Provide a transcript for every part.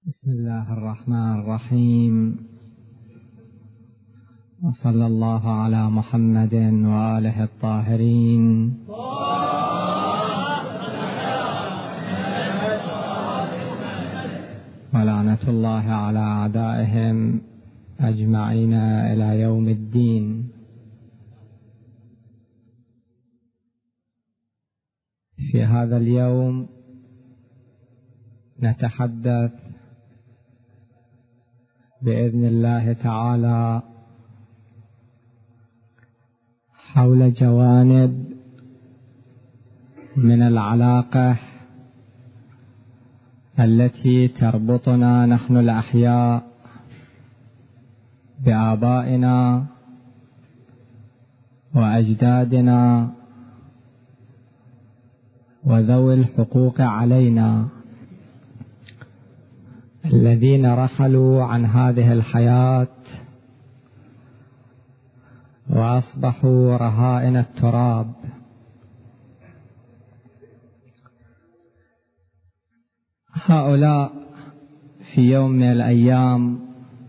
بسم الله الرحمن الرحيم، وصلى الله على محمد وآله الطاهرين، ولعنة الله على أعدائهم أجمعين إلى يوم الدين. في هذا اليوم نتحدث بإذن الله تعالى حول جوانب من العلاقة التي تربطنا نحن الأحياء بآبائنا وأجدادنا وذوي الحقوق علينا الذين رحلوا عن هذه الحياة وأصبحوا رهائن التراب. هؤلاء في يوم من الأيام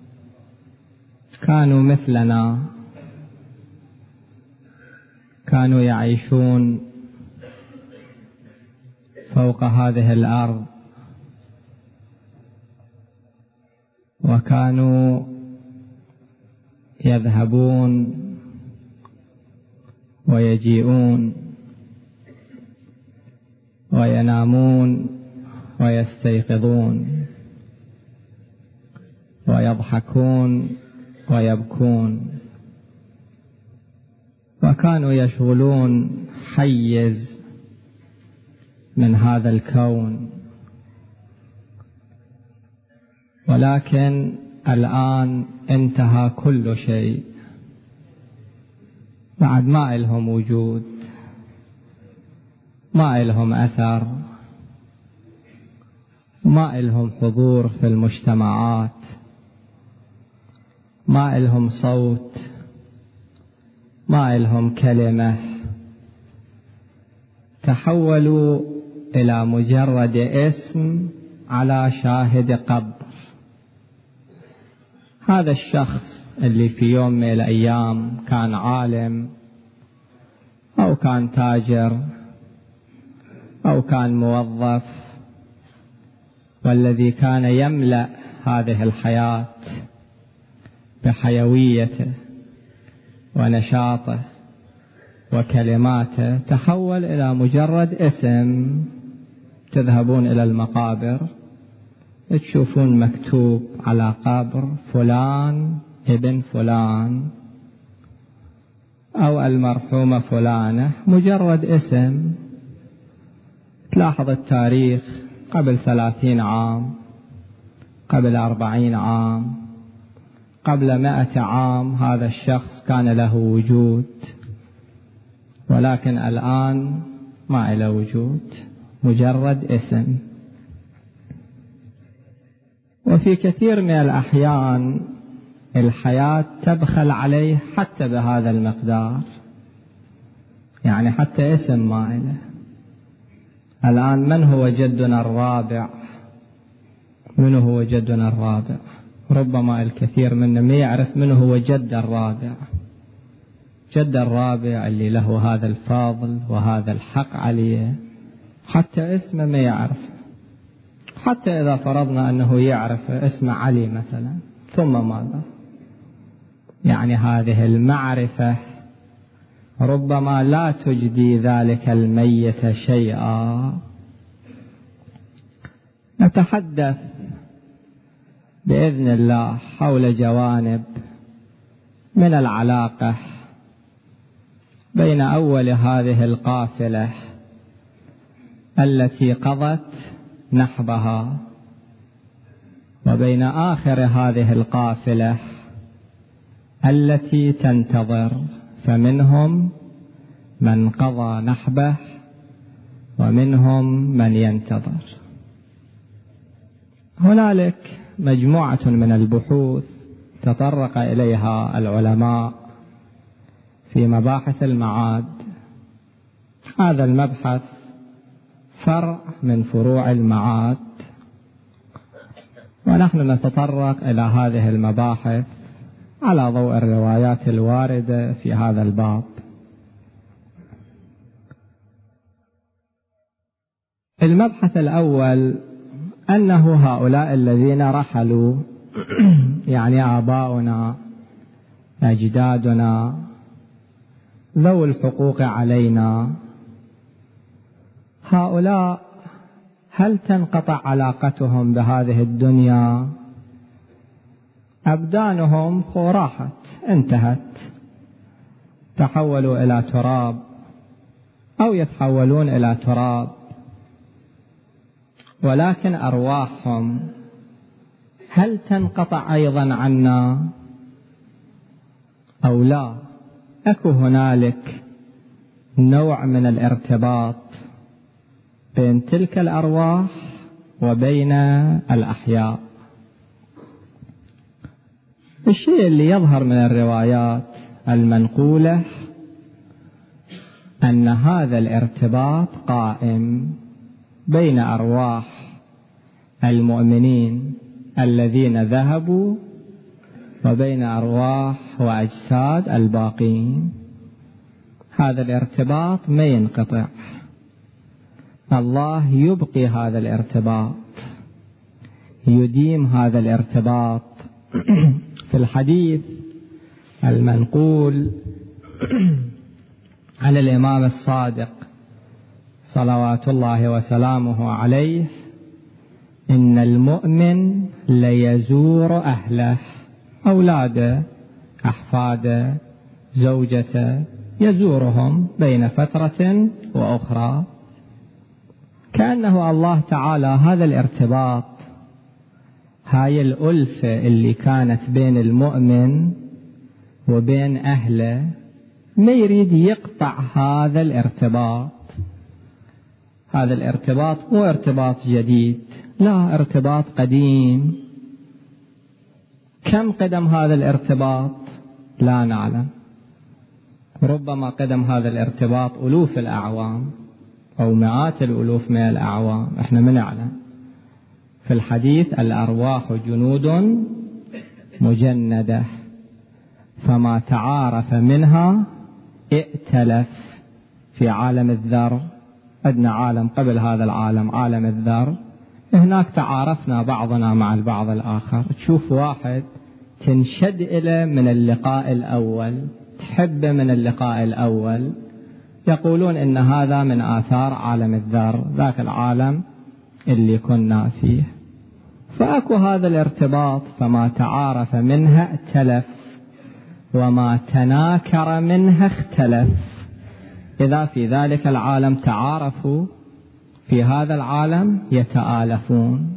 كانوا مثلنا، كانوا يعيشون فوق هذه الأرض، وكانوا يذهبون ويجيئون وينامون ويستيقظون ويضحكون ويبكون، وكانوا يشغلون حيز من هذا الكون. ولكن الآن انتهى كل شيء، بعد ما إلهم وجود، ما إلهم أثر، ما إلهم حضور في المجتمعات، ما إلهم صوت، ما إلهم كلمة. تحولوا إلى مجرد اسم على شاهد قبر. هذا الشخص اللي في يوم من الأيام كان عالم أو كان تاجر أو كان موظف، والذي كان يملأ هذه الحياة بحيويته ونشاطه وكلماته، تحول إلى مجرد اسم. تذهبون إلى المقابر تشوفون مكتوب على قبر فلان ابن فلان أو المرحومة فلانة، مجرد اسم. تلاحظ التاريخ قبل 30 عام، قبل 40 عام، قبل 100 عام هذا الشخص كان له وجود، ولكن الآن ما له وجود، مجرد اسم. وفي كثير من الأحيان الحياة تبخل عليه حتى بهذا المقدار، يعني حتى اسم ما له. الآن من هو جدنا الرابع؟ من هو جدنا الرابع؟ ربما الكثير منا ما يعرف من هو جد الرابع. جد الرابع اللي له هذا الفضل وهذا الحق عليه، حتى اسمه ما يعرف. حتى إذا فرضنا أنه يعرف اسم علي مثلا، ثم ماذا؟ يعني هذه المعرفة ربما لا تجدي ذلك الميت شيئا. نتحدث بإذن الله حول جوانب من العلاقة بين أول هذه القافلة التي قضت نحبها وبين آخر هذه القافلة التي تنتظر، فمنهم من قضى نحبه ومنهم من ينتظر. هنالك مجموعة من البحوث تطرق إليها العلماء في مباحث المعاد. هذا المبحث فرع من فروع المعاد، ونحن نتطرق إلى هذه المباحث على ضوء الروايات الواردة في هذا الباب. المبحث الأول أنه هؤلاء الذين رحلوا يعني آباؤنا أجدادنا ذو الحقوق علينا، هؤلاء هل تنقطع علاقتهم بهذه الدنيا؟ أبدانهم راحت انتهت، تحولوا إلى تراب أو يتحولون إلى تراب، ولكن أرواحهم هل تنقطع أيضا عنا أو لا؟ أكو هنالك نوع من الارتباط بين تلك الأرواح وبين الأحياء. الشيء اللي يظهر من الروايات المنقولة أن هذا الارتباط قائم بين أرواح المؤمنين الذين ذهبوا وبين أرواح وأجساد الباقين. هذا الارتباط ما ينقطع، الله يبقي هذا الارتباط، يديم هذا الارتباط. في الحديث المنقول عن الإمام الصادق صلوات الله وسلامه عليه: إن المؤمن ليزور أهله، أولاده، أحفاده، زوجته، يزورهم بين فترة وأخرى. كأنه الله تعالى هذا الارتباط، هاي الألفة اللي كانت بين المؤمن وبين أهله، ما يريد يقطع هذا الارتباط. هذا الارتباط مو ارتباط جديد، لا، ارتباط قديم. كم قدم هذا الارتباط؟ لا نعلم، ربما قدم هذا الارتباط ألوف الأعوام أو مئات الألوف من الأعوام، احنا ما نعلم. في الحديث: الأرواح جنود مجندة، فما تعارف منها ائتلف. في عالم الذر، أدنى عالم قبل هذا العالم، عالم الذر، هناك تعارفنا بعضنا مع البعض الآخر. تشوف واحد تنشد إليه من اللقاء الأول، تحب من اللقاء الأول، يقولون إن هذا من آثار عالم الذر، ذاك العالم اللي كنا فيه. فأكو هذا الارتباط، فما تعارف منها ائتلف وما تناكر منها اختلف. إذا في ذلك العالم تعارفوا، في هذا العالم يتآلفون،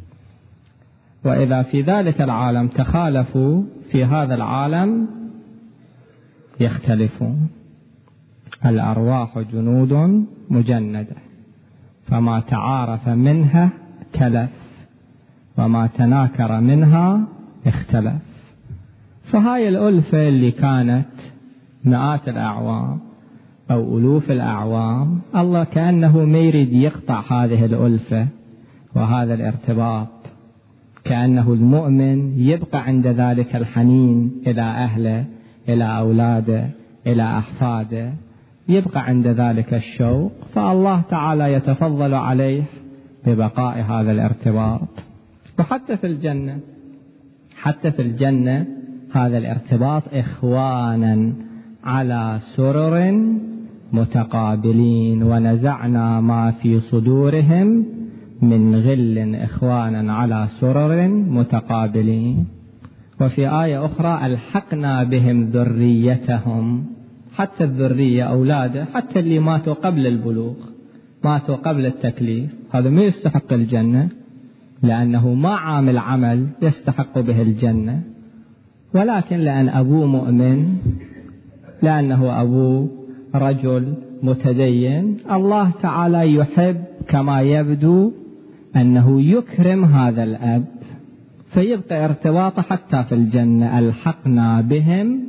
وإذا في ذلك العالم تخالفوا، في هذا العالم يختلفون. الأرواح جنود مجندة، فما تعارف منها ائتلف وما تناكر منها اختلف. فهاي الألفة اللي كانت مئات الأعوام أو ألوف الأعوام، الله كأنه ما يريد يقطع هذه الألفة وهذا الارتباط. كأنه المؤمن يبقى عند ذلك الحنين إلى أهله، إلى أولاده، إلى أحفاده، يبقى عند ذلك الشوق، فالله تعالى يتفضل عليه ببقاء هذا الارتباط. وحتى في الجنة، حتى في الجنة هذا الارتباط: إخوانا على سرر متقابلين ونزعنا ما في صدورهم من غل إخوانا على سرر متقابلين. وفي آية أخرى: ألحقنا بهم ذريتهم. حتى الذرية، أولاده، حتى اللي ماتوا قبل البلوغ، ماتوا قبل التكليف، هذا ما يستحق الجنة، لأنه ما عامل عمل يستحق به الجنة، ولكن لأن أبوه مؤمن، لأنه أبوه رجل متدين، الله تعالى يحب كما يبدو أنه يكرم هذا الأب، فيبقى ارتباطه حتى في الجنة: ألحقنا بهم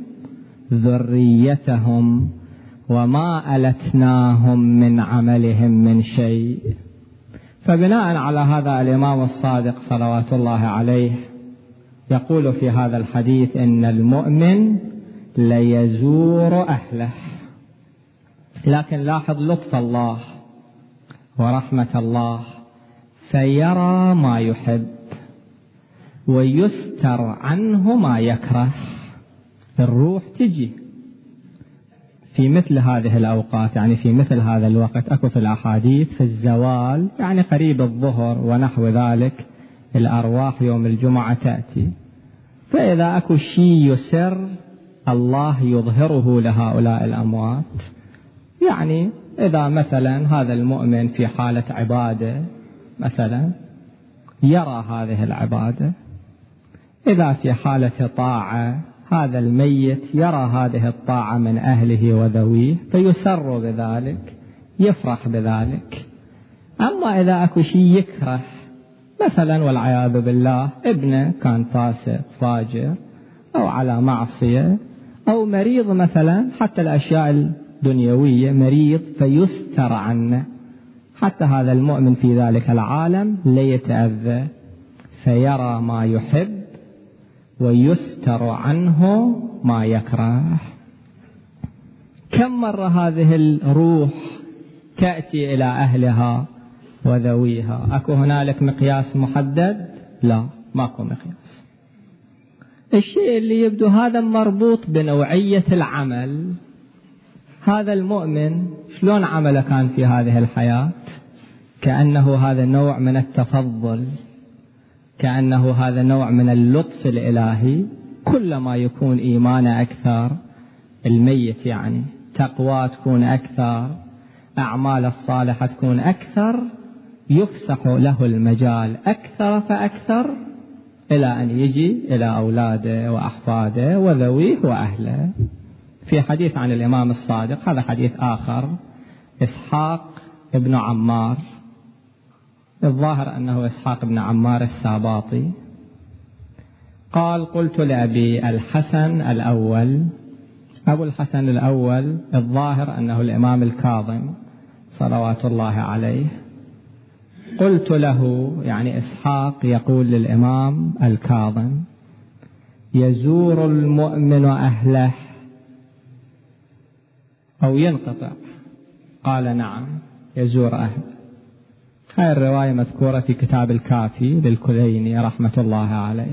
ذريتهم وما ألتناهم من عملهم من شيء. فبناء على هذا الإمام الصادق صلوات الله عليه يقول في هذا الحديث إن المؤمن ليزور أهله. لكن لاحظ لطف الله ورحمة الله، فيرى ما يحب ويستر عنه ما يكره. الروح تجي في مثل هذه الأوقات، يعني في مثل هذا الوقت. أكو في الأحاديث في الزوال، يعني قريب الظهر ونحو ذلك، الأرواح يوم الجمعة تأتي، فإذا أكو شيء يسر الله يظهره لهؤلاء الأموات. يعني إذا مثلا هذا المؤمن في حالة عبادة مثلا يرى هذه العبادة، إذا في حالة طاعة هذا الميت يرى هذه الطاعة من أهله وذويه فيسر بذلك، يفرح بذلك. أما إذا أكو شيء يكره مثلا والعياذ بالله، ابنه كان فاسق فاجر أو على معصية أو مريض مثلا، حتى الأشياء الدنيوية مريض فيستر عنه، حتى هذا المؤمن في ذلك العالم ليتأذى، فيرى ما يحب ويستر عنه ما يكره. كم مرة هذه الروح تأتي إلى أهلها وذويها؟ أكو هنالك مقياس محدد؟ لا، ماكو مقياس. الشيء اللي يبدو هذا مربوط بنوعية العمل. هذا المؤمن شلون عمله كان في هذه الحياة؟ كأنه هذا نوع من التفضل، كأنه هذا نوع من اللطف الإلهي. كلما يكون إيمانه أكثر، الميت يعني تقوى تكون أكثر، أعمال الصالحة تكون أكثر، يفسح له المجال أكثر فأكثر إلى أن يجي إلى أولاده وأحفاده وذويه وأهله. في حديث عن الإمام الصادق، هذا حديث آخر، إسحاق ابن عمار، الظاهر أنه إسحاق بن عمار الساباطي، قال: قلت لأبي الحسن الأول، أبو الحسن الأول الظاهر أنه الإمام الكاظم صلوات الله عليه، قلت له، يعني إسحاق يقول للإمام الكاظم: يزور المؤمن أهله أو ينقطع؟ قال: نعم، يزور أهله. هاي الرواية مذكورة في كتاب الكافي للكليني رحمة الله عليه.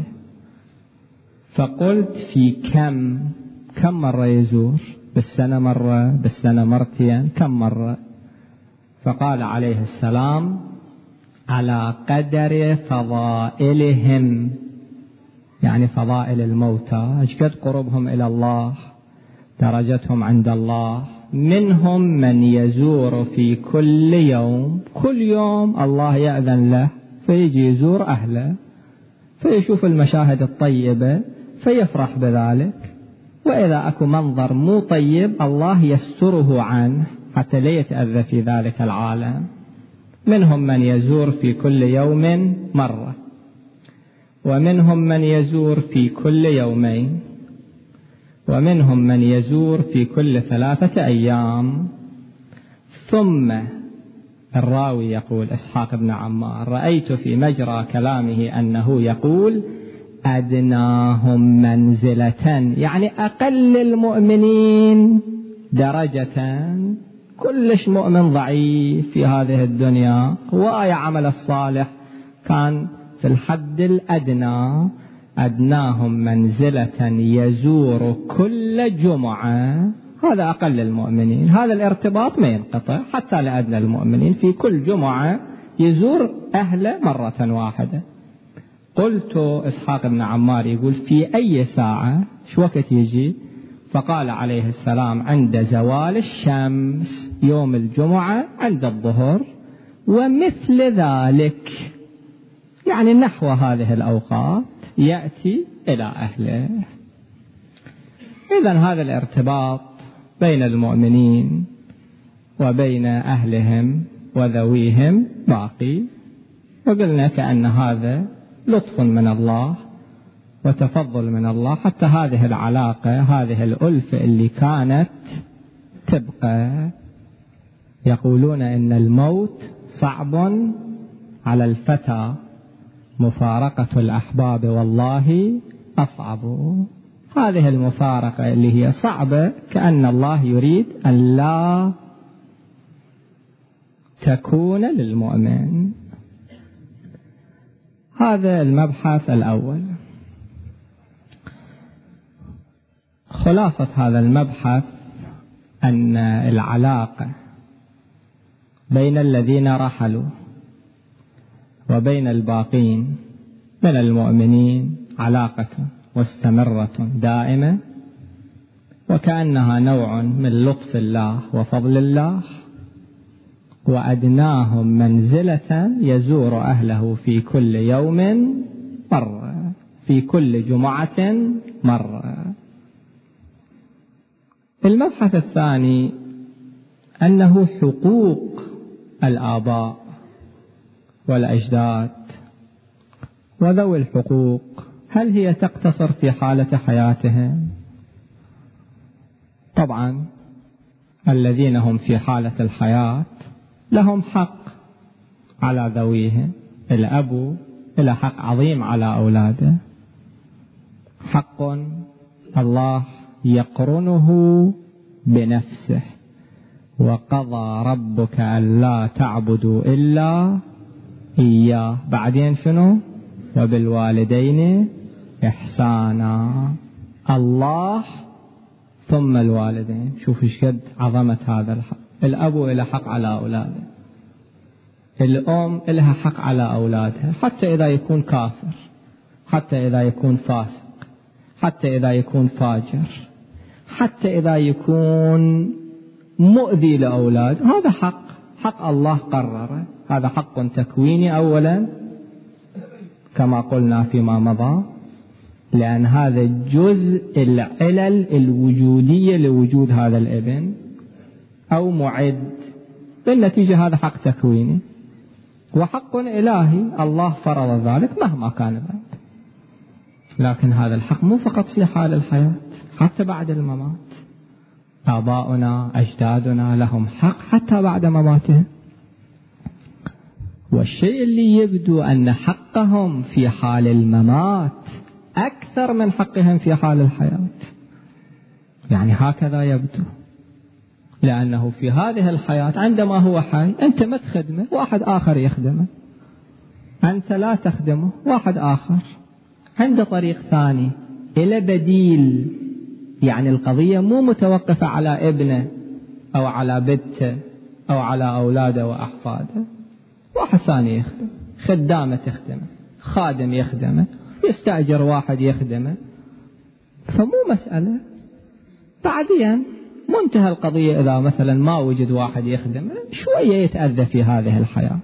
فقلت: في كم مرة يزور؟ بالسنة مرة، بالسنة مرتين، كم مرة؟ فقال عليه السلام: على قدر فضائلهم، يعني فضائل الموتى، أشكد قربهم إلى الله، درجتهم عند الله. منهم من يزور في كل يوم، كل يوم الله يأذن له فيجي يزور أهله، فيشوف المشاهد الطيبة فيفرح بذلك. وإذا أكو منظر مو طيب الله يستره عنه حتى لا يتأذى في ذلك العالم. منهم من يزور في كل يوم مرة، ومنهم من يزور في كل يومين، ومنهم من يزور في كل 3 أيام. ثم الراوي يقول إسحاق بن عمار: رأيت في مجرى كلامه أنه يقول: أدناهم منزلة، يعني أقل المؤمنين درجة. كلش مؤمن ضعيف في هذه الدنيا، وآية عمل الصالح كان في الحد الأدنى، أدناهم منزلة يزور كل جمعة، هذا أقل المؤمنين. هذا الارتباط ما ينقطع حتى لأدنى المؤمنين، في كل جمعة يزور أهله مرة واحدة. قلت إسحاق بن عمار يقول: في أي ساعة، شو وقت يجي؟ فقال عليه السلام: عند زوال الشمس يوم الجمعة، عند الظهر، ومثل ذلك، يعني نحو هذه الأوقات يأتي إلى أهله. إذن هذا الارتباط بين المؤمنين وبين أهلهم وذويهم باقي، وقلنا كأن هذا لطف من الله وتفضل من الله، حتى هذه العلاقة، هذه الألفة اللي كانت تبقى. يقولون إن الموت صعب على الفتى مفارقة الأحباب والله أصعب. هذه المفارقة اللي هي صعبة كأن الله يريد أن لا تكون للمؤمن. هذا المبحث الأول. خلاصة هذا المبحث أن العلاقة بين الذين رحلوا وبين الباقين من المؤمنين علاقة مستمرة دائمة، وكأنها نوع من لطف الله وفضل الله، وأدناهم منزلة يزور أهله في كل يوم مرة، في كل جمعة مرة. المبحث الثاني أنه حقوق الآباء والأجداد وذوي الحقوق، هل هي تقتصر في حالة حياتهم؟ طبعا الذين هم في حالة الحياة لهم حق على ذويهم. الأب له حق عظيم على أولاده، حق الله يقرنه بنفسه: وقضى ربك ألا تعبدوا إلا إياه. بعدين شنو؟ وبالوالدين إحسانا. الله ثم الوالدين. شوف ايش قد عظمة هذا الحق. الأب له حق على أولاده، الأم لها حق على أولادها، حتى إذا يكون كافر، حتى إذا يكون فاسق، حتى إذا يكون فاجر، حتى إذا يكون مؤذي لأولاد. هذا حق الله قرره. هذا حق تكويني أولا كما قلنا فيما مضى، لأن هذا جزء العلل الوجودية لوجود هذا الابن أو معد. بالنتيجة هذا حق تكويني وحق إلهي، الله فرض ذلك مهما كان ذلك. لكن هذا الحق مو فقط في حال الحياة، حتى بعد الممات. آباؤنا أجدادنا لهم حق حتى بعد مماتهم. والشيء اللي يبدو أن حقهم في حال الممات أكثر من حقهم في حال الحياة، يعني هكذا يبدو، لأنه في هذه الحياة عندما هو حي أنت ما تخدمه، واحد آخر يخدمه. أنت لا تخدمه، واحد آخر عنده طريق ثاني إلى بديل. يعني القضية مو متوقفة على ابنه أو على بنته أو على أولاده وأحفاده. واحد ثاني يخدم، خدامة تخدمه، خادم يخدمه، يستأجر واحد يخدمه. فمو مسألة بعدين منتهى القضية إذا مثلا ما وجد واحد يخدمه شوية يتأذى في هذه الحياة.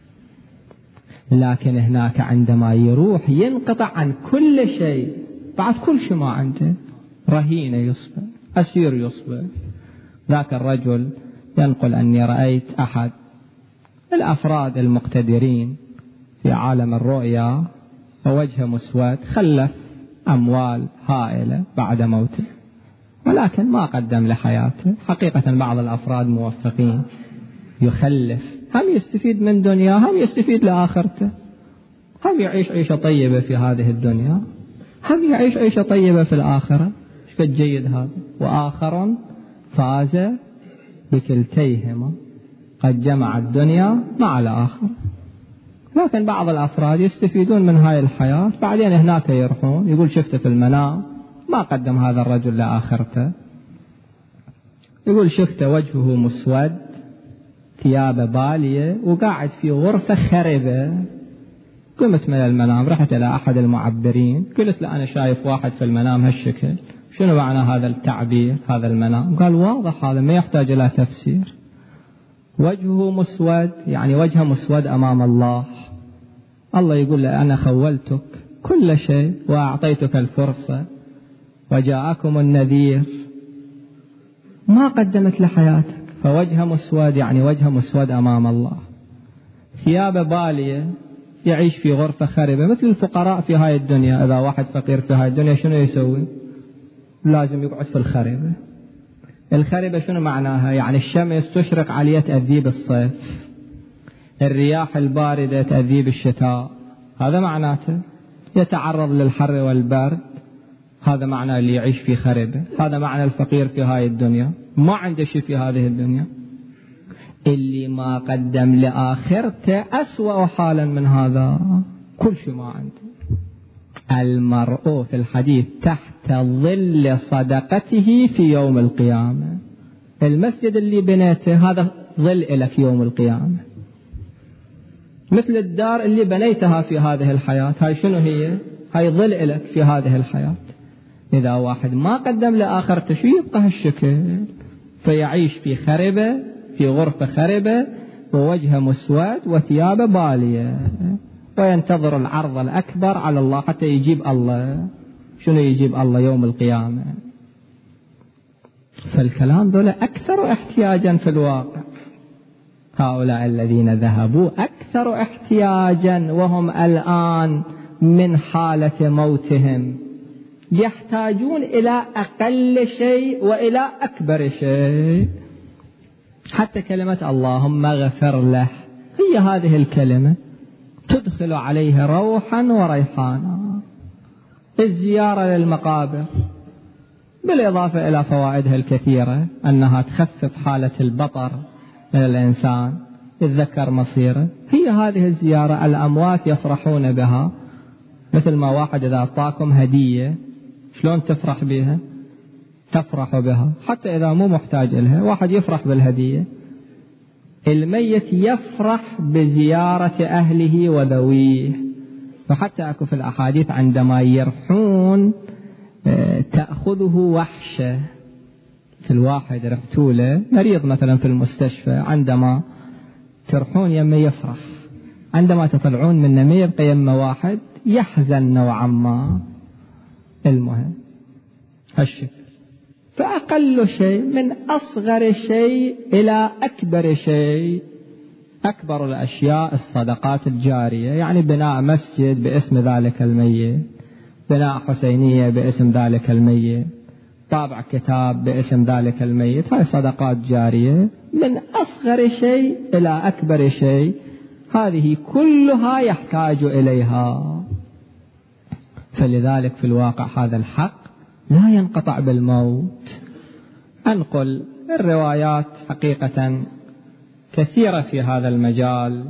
لكن هناك عندما يروح ينقطع عن كل شيء، بعد كل شيء ما عنده، رهينة يصبح، أسير يصبح. ذاك الرجل ينقل أني رأيت أحد الأفراد المقتدرين في عالم الرؤيا ووجهه مسود، خلف أموال هائلة بعد موته، ولكن ما قدم لحياته. حقيقة بعض الأفراد موفقين يخلف، هم يستفيد من دنيا، هم يستفيد لآخرته، هم يعيش عيشة طيبة في هذه الدنيا، هم يعيش عيشة طيبة في الآخرة. قد جيد هذا. وآخر فاز بكلتيهما، قد جمع الدنيا مع الآخرة. لكن بعض الأفراد يستفيدون من هاي الحياة، بعدين هناك يروحون يقول شفته في المنام، ما قدم هذا الرجل لآخرته. يقول شفته وجهه مسود، ثيابه بالية، وقاعد في غرفة خربة. قمت من المنام، رحت إلى أحد المعبرين، قلت له أنا شايف واحد في المنام هالشكل، شنو معنى هذا التعبير، هذا المنام؟ قال واضح، هذا ما يحتاج إلى تفسير. وجهه مسود، يعني وجهه مسود أمام الله. الله يقول له أنا خولتك كل شيء وأعطيتك الفرصة وجاءكم النذير، ما قدمت لحياتك. فوجهه مسود يعني وجهه مسود أمام الله. ثيابه بالية، يعيش في غرفة خربة مثل الفقراء في هاي الدنيا. إذا واحد فقير في هاي الدنيا شنو يسوي؟ لازم يقعد في الخربة. الخربة شنو معناها؟ يعني الشمس تشرق عليه تأذيه بالصيف، الرياح الباردة تأذيب الشتاء، هذا معناته يتعرض للحر والبرد، هذا معنى اللي يعيش في خربة. هذا معنى الفقير في هاي الدنيا، ما عنده شيء في هذه الدنيا. اللي ما قدم لآخرته أسوأ حالا من هذا، كل شيء ما عنده. المرء في الحديث تحت ظل صدقته في يوم القيامة. المسجد اللي بنيته هذا ظل لك يوم القيامة، مثل الدار اللي بنيتها في هذه الحياة، هاي شنو هي؟ هاي ظل لك في هذه الحياة. إذا واحد ما قدم لآخرته شو يبقى هالشكل؟ فيعيش في خربة، في غرفة خربة، ووجهه مسود وثيابه بالية، وينتظر العرض الأكبر على الله حتى يجيب الله. شنو يجيب الله يوم القيامة؟ فالكلام ذولا أكثر احتياجا في الواقع. هؤلاء الذين ذهبوا أكثر احتياجا وهم الآن من حالة موتهم، يحتاجون إلى أقل شيء وإلى أكبر شيء. حتى كلمة اللهم اغفر له، هي هذه الكلمة تدخل عليه روحا وريحانا. الزيارة للمقابر بالإضافة إلى فوائدها الكثيرة، أنها تخفف حالة البطر من الإنسان، يتذكر مصيره. هي هذه الزيارة الأموات يفرحون بها، مثل ما واحد إذا أعطاكم هدية شلون تفرح بها؟ تفرح بها حتى إذا مو محتاج لها. واحد يفرح بالهدية. الميت يفرح بزيارة أهله وذويه. فحتى أكو في الأحاديث عندما يرحون تأخذه وحشة. في الواحد رحتوله مريض مثلا في المستشفى، عندما ترحون يمه يفرح، عندما تطلعون من ما يبقى يمه واحد يحزن نوعا ما. المهم هالشكل. فأقل شيء من أصغر شيء إلى أكبر شيء. أكبر الأشياء الصدقات الجارية، يعني بناء مسجد باسم ذلك الميت، بناء حسينية باسم ذلك الميت، طابع كتاب باسم ذلك الميت، هاي صدقات جارية. من أصغر شيء إلى أكبر شيء، هذه كلها يحتاج إليها. فلذلك في الواقع هذا الحق لا ينقطع بالموت. أنقل الروايات حقيقة كثيرة في هذا المجال،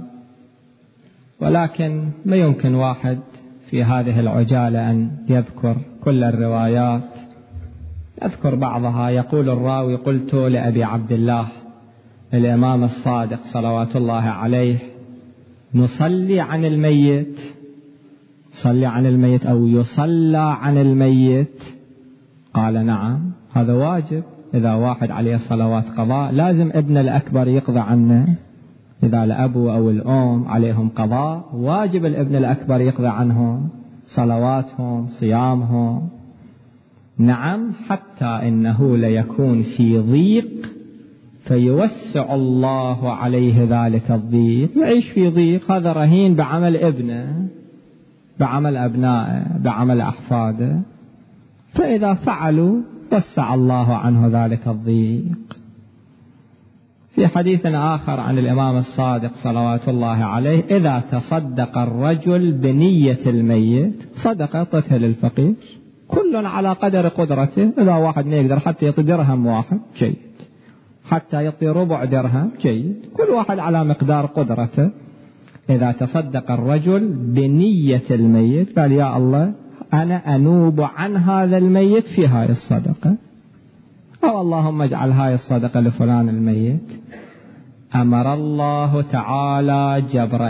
ولكن ما يمكن واحد في هذه العجالة أن يذكر كل الروايات. أذكر بعضها. يقول الراوي: قلت لأبي عبد الله الإمام الصادق صلوات الله عليه: نصلي عن الميت، صلي عن الميت أو يصلى عن الميت؟ قال: نعم، هذا واجب. إذا واحد عليه صلوات قضاء لازم ابن الأكبر يقضى عنه. إذا الأبو أو الأم عليهم قضاء واجب الابن الأكبر يقضى عنهم صلواتهم صيامهم. نعم، حتى إنه ليكون في ضيق فيوسع الله عليه ذلك الضيق، يعيش في ضيق. هذا رهين بعمل ابنه، بعمل أبنائه، بعمل أحفاده. فإذا فعلوا وسع الله عنه ذلك الضيق. في حديث آخر عن الإمام الصادق صلوات الله عليه: إذا تصدق الرجل بنية الميت صدقة طتها للفقير، كل على قدر قدرته. إذا واحد ما يقدر حتى يعطي درهم واحد جيد، حتى يعطي ربع درهم جيد، كل واحد على مقدار قدرته. إذا تصدق الرجل بنية الميت، قال: يا الله أنا أنوب عن هذا الميت في هاي الصدقة، أو اللهم اجعل هاي الصدقة لفلان الميت. أمر الله تعالى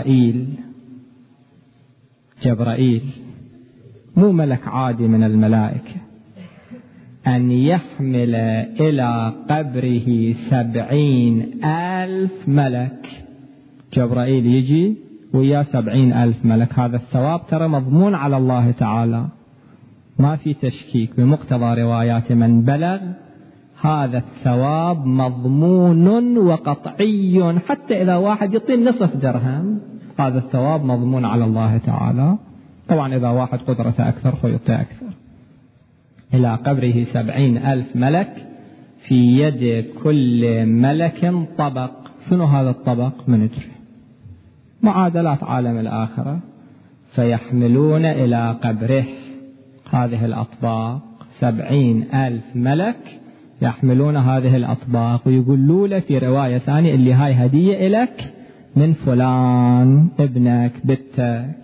جبرائيل مو ملك عادي من الملائكة، أن يحمل إلى قبره 70,000 ملك. جبرائيل يجي ويا 70,000 ملك. هذا الثواب ترى مضمون على الله تعالى، ما في تشكيك. بمقتضى روايات من بلغ هذا الثواب مضمون وقطعي، حتى إذا واحد يعطي نصف درهم هذا الثواب مضمون على الله تعالى. طبعا إذا واحد قدرته أكثر فيعطي أكثر. إلى قبره 70,000 ملك، في يد كل ملك طبق. شنو هذا الطبق؟ من ندري. معادلات عالم الآخرة. فيحملون إلى قبره هذه الأطباق، 70,000 ملك يحملون هذه الأطباق، ويقولوا له في رواية ثانية اللي هاي هدية إلك من فلان ابنك بنتك.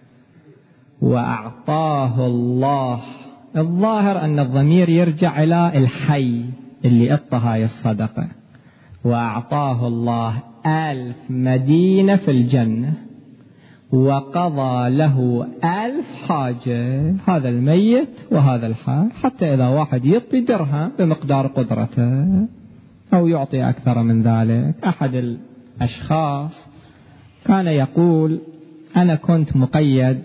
وأعطاه الله، الظاهر أن الضمير يرجع إلى الحي اللي أعطى هاي الصدقة. وأعطاه الله 1000 مدينة في الجنة، وقضى له 1000 حاجة، هذا الميت وهذا الحي. حتى إذا واحد يعطي درهم بمقدار قدرته أو يعطي أكثر من ذلك. أحد الأشخاص كان يقول: أنا كنت مقيد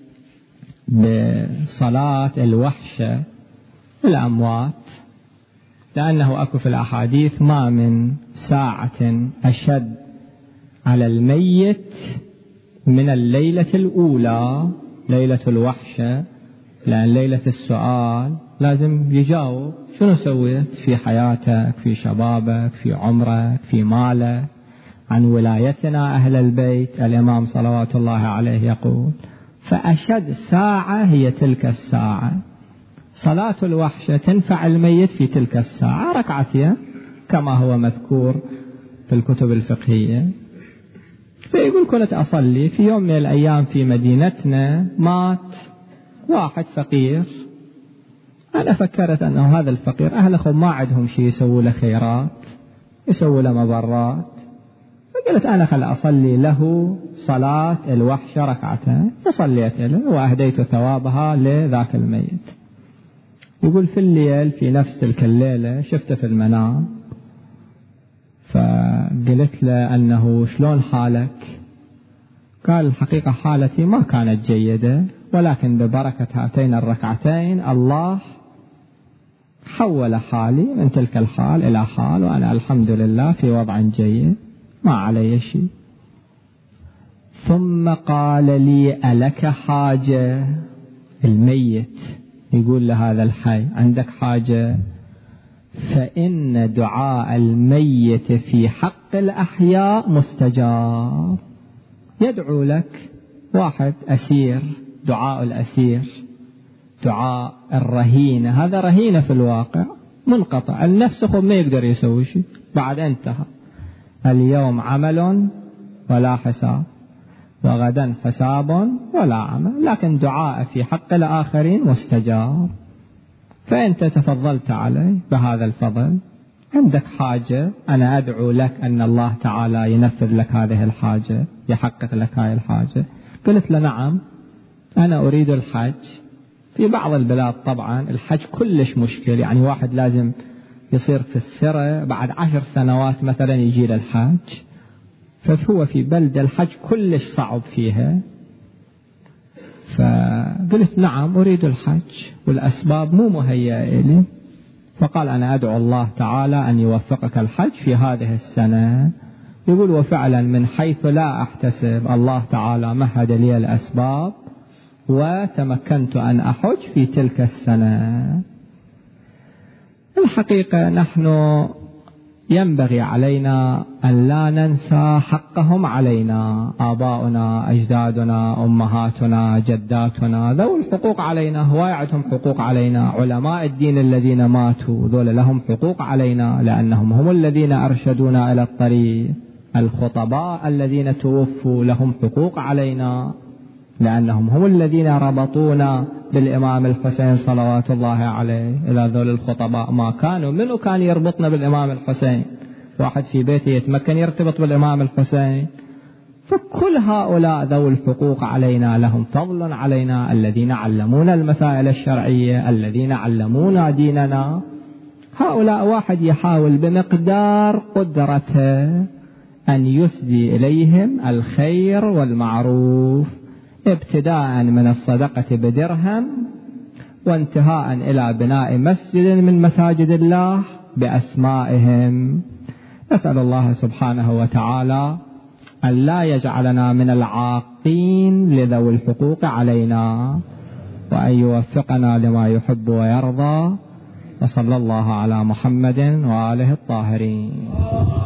بصلاة الوحشة الأموات، لأنه أكو في الأحاديث ما من ساعة أشد على الميت من الليلة الأولى، ليلة الوحشة، لأن ليلة السؤال لازم يجاوب شنو سويت في حياتك، في شبابك، في عمرك، في مالك. عن ولايتنا أهل البيت الإمام صلوات الله عليه يقول: فأشد ساعة هي تلك الساعة. صلاة الوحشة تنفع الميت في تلك الساعة ركعتين كما هو مذكور في الكتب الفقهية. فيقول: كنت أصلي في يوم من الأيام في مدينتنا، مات واحد فقير. أنا فكرت أنه هذا الفقير أهلهم ما عندهم شيء يسووا له خيرات، يسووا له مبرات. فقلت أنا خل أصلي له صلاة الوحشة ركعتين، فصليت له وأهديت ثوابها لذاك الميت. يقول: في الليل في نفس تلك الليلة شفته في المنام، فقلت له أنه شلون حالك؟ قال: الحقيقة حالتي ما كانت جيدة، ولكن ببركة هاتين الركعتين الله حول حالي من تلك الحال إلى حال، وأنا الحمد لله في وضع جيد، ما علي شيء. ثم قال لي: ألك حاجة؟ الميت يقول لهذا الحي: عندك حاجة؟ فإن دعاء الميت في حق الأحياء مستجاب. يدعو لك واحد أسير، دعاء الأسير، دعاء الرهينة، هذا رهينة في الواقع منقطع، النفس ما يقدر يسوي شيء، بعد انتهى. اليوم عمل ولا حساب، وغدا حساب ولا عمل، لكن دعاء في حق الآخرين مستجاب. فأنت تفضلت علي بهذا الفضل، عندك حاجة، أنا أدعو لك أن الله تعالى ينفذ لك هذه الحاجة، يحقق لك هذه الحاجة. قلت له: نعم، أنا أريد الحج. في بعض البلاد طبعا الحج كلش مشكل، يعني واحد لازم يصير في السرة بعد 10 سنوات مثلا يجي للحج، فهو في بلدة الحج كلش صعب فيها. فقلت: نعم أريد الحج والأسباب مو مهيئة لي. فقال: أنا أدعو الله تعالى أن يوفقك الحج في هذه السنة. يقول: وفعلا من حيث لا أحتسب الله تعالى مهد لي الأسباب، وتمكنت أن أحج في تلك السنة. الحقيقة نحن ينبغي علينا أن لا ننسى حقهم علينا، آباؤنا، أجدادنا، أمهاتنا، جداتنا، ذو الحقوق علينا، هواي عندهم حقوق علينا. علماء الدين الذين ماتوا ذول لهم حقوق علينا، لأنهم هم الذين أرشدونا إلى الطريق. الخطباء الذين توفوا لهم حقوق علينا، لأنهم هم الذين ربطونا بالإمام الحسين صلوات الله عليه. إلى ذول الخطباء ما كانوا، منو كان يربطنا بالإمام الحسين؟ واحد في بيته يتمكن يرتبط بالإمام الحسين. فكل هؤلاء ذو الحقوق علينا، لهم فضل علينا، الذين علمونا المسائل الشرعية، الذين علمونا ديننا. هؤلاء واحد يحاول بمقدار قدرته أن يسدي إليهم الخير والمعروف، ابتداء من الصدقة بدرهم، وانتهاء إلى بناء مسجد من مساجد الله بأسمائهم. نسأل الله سبحانه وتعالى أن لا يجعلنا من العاقين لذوي الحقوق علينا، وأن يوفقنا لما يحب ويرضى. وصلى الله على محمد وآله الطاهرين.